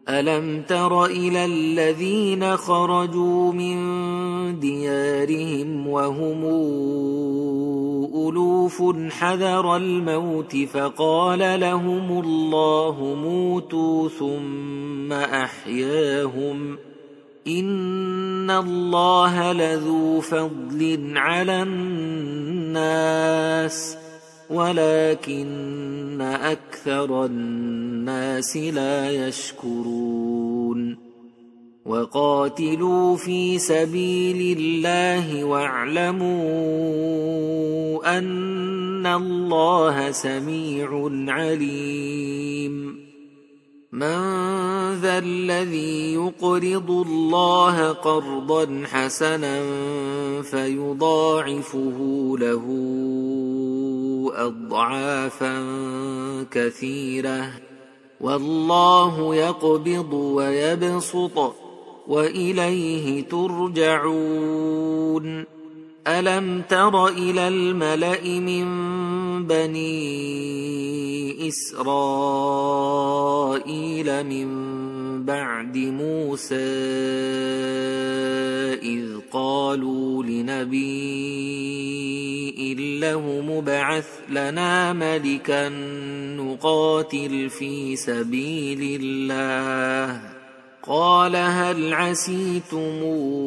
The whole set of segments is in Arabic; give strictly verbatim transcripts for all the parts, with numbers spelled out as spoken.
ألم تر إلى الذين خرجوا من ديارهم وهم ألوف حذر الموت فقال لهم الله موتوا ثم أحياهم إن الله لذو فضل على الناس ولكن أكثر الناس لا يشكرون وقاتلوا في سبيل الله واعلموا أن الله سميع عليم من ذا الذي يقرض الله قرضا حسنا فيضاعفه له أضعافا كثيرة والله يقبض ويبسط وإليه ترجعون ألم تر إلى الملأ من بني إسرائيل من بعد موسى إذ قالوا لنبي له مبعث لنا ملكا نقاتل في سبيل الله قال هل عسيتم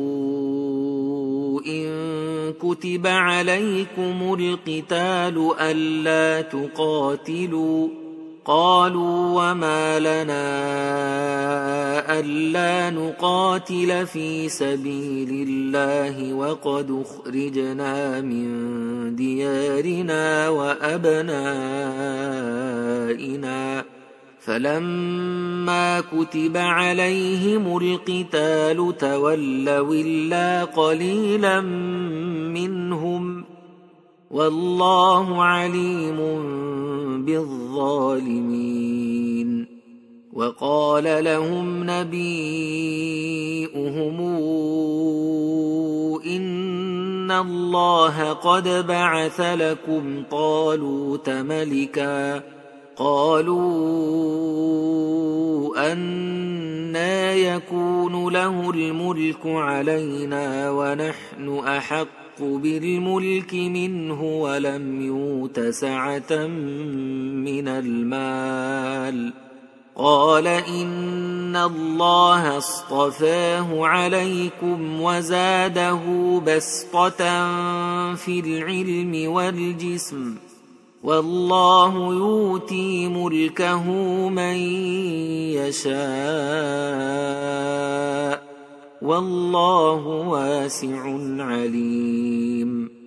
إن كتب عليكم القتال ألا تقاتلوا قالوا وما لنا ألا نقاتل في سبيل الله وقد أخرجنا من ديارنا وأبنائنا فلما كتب عليهم القتال تولوا إلا قليلا منهم والله عليم بالظالمين وقال لهم نبيؤهم إن الله قد بعث لكم طالوت ملكا قالوا أنى يكون له الملك علينا ونحن أحق بالملك منه ولم يؤت سعة من المال قال إن الله اصطفاه عليكم وزاده بسطة في العلم والجسم والله يؤتي ملكه من يشاء والله واسع عليم